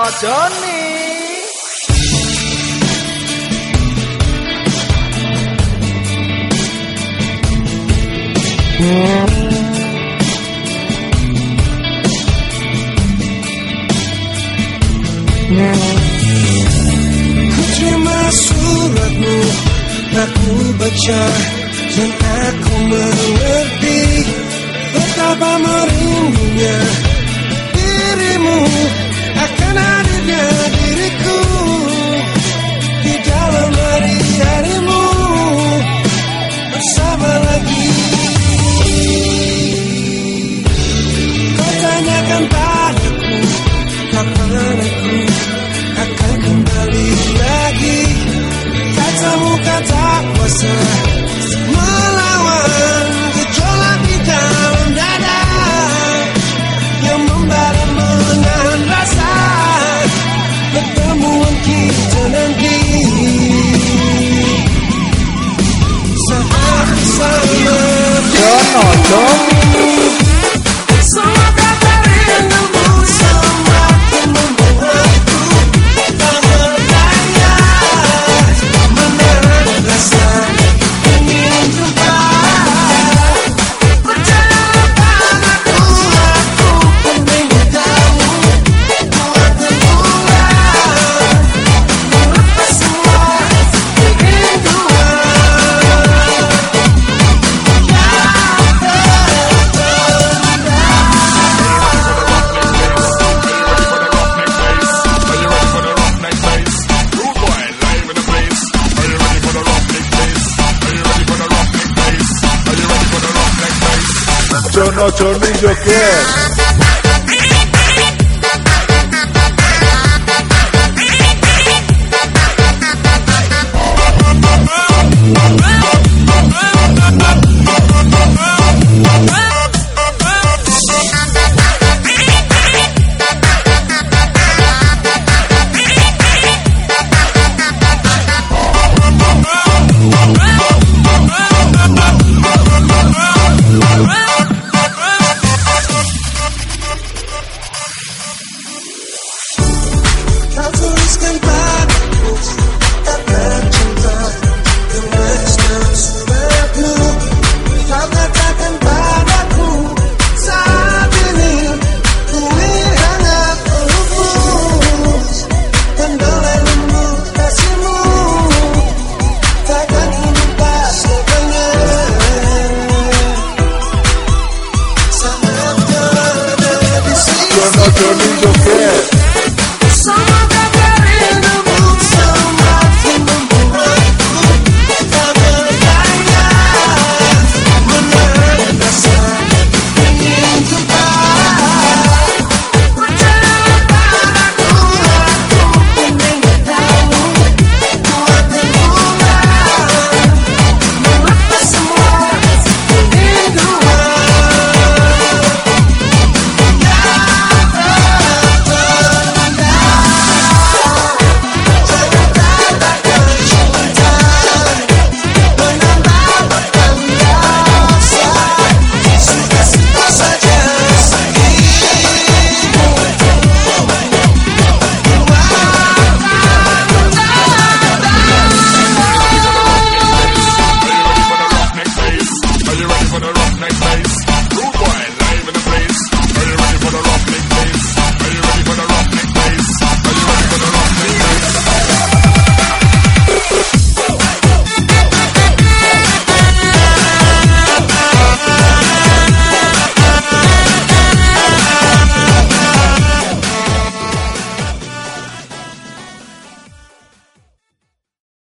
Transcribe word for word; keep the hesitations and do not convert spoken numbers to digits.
Johnny. Ku terima suratmu, aku baca dan aku mengerti betapa merindunya dirimu akan hadirnya diriku di dalam hari-harimu bersama lagi. Kau tanyakan padaku kapan aku akan kembali lagi. Katamu kata kuasa melawan gejolak di dalam dada yang membara menahan rasa pertemuan kita nanti saat bersama. Jono, Jono. Jono, Johnny, Joker.